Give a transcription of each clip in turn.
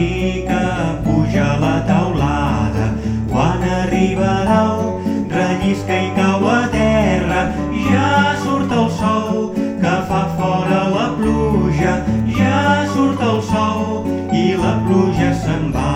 xica puja a la teulada. Quan arriba a dalt, rellisca i cau a terra. Ja surt el sol, que fa fora la pluja. Ja surt el sol i la pluja se'n va.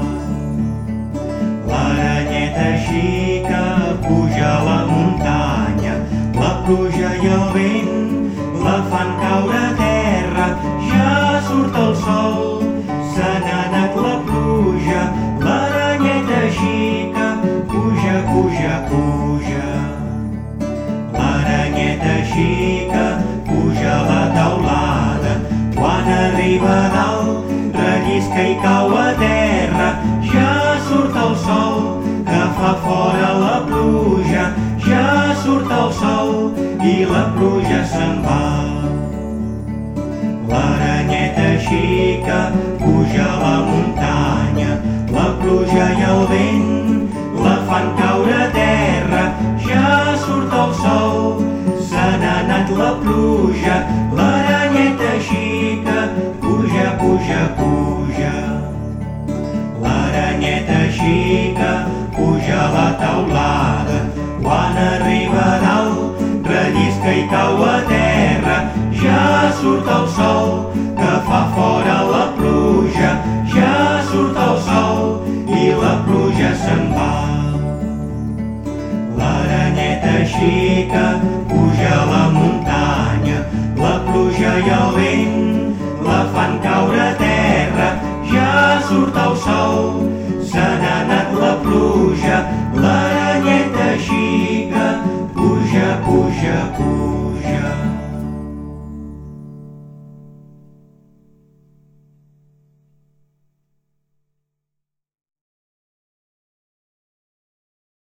L'aranyeta xica puja a la muntanya. La pluja i el vent la fan caure a terra. Ja surt el sol, se n'ha anat la pluja. L'aranyeta xica puja, puja, puja. L'aranyeta xica puja a la teulada. Quan arriba a dalt, rellisca i cau a terra. Ja surt el sol, que fa fora la pluja. Ja surt el sol i la pluja se'n va. L'aranyeta xica puja a la muntanya. La pluja i el vent la fan caure a terra. Ja surt el sol, se n'ha anat la pluja. L'aranyeta xica puja, puja, puja. L'aranyeta xica puja a la teulada. Quan arriba a dalt, rellisca i cau a terra. Ja surt el sol, que fa fora la pluja. Ja surt el sol i la pluja se'n va. L'aranyeta xica puja a la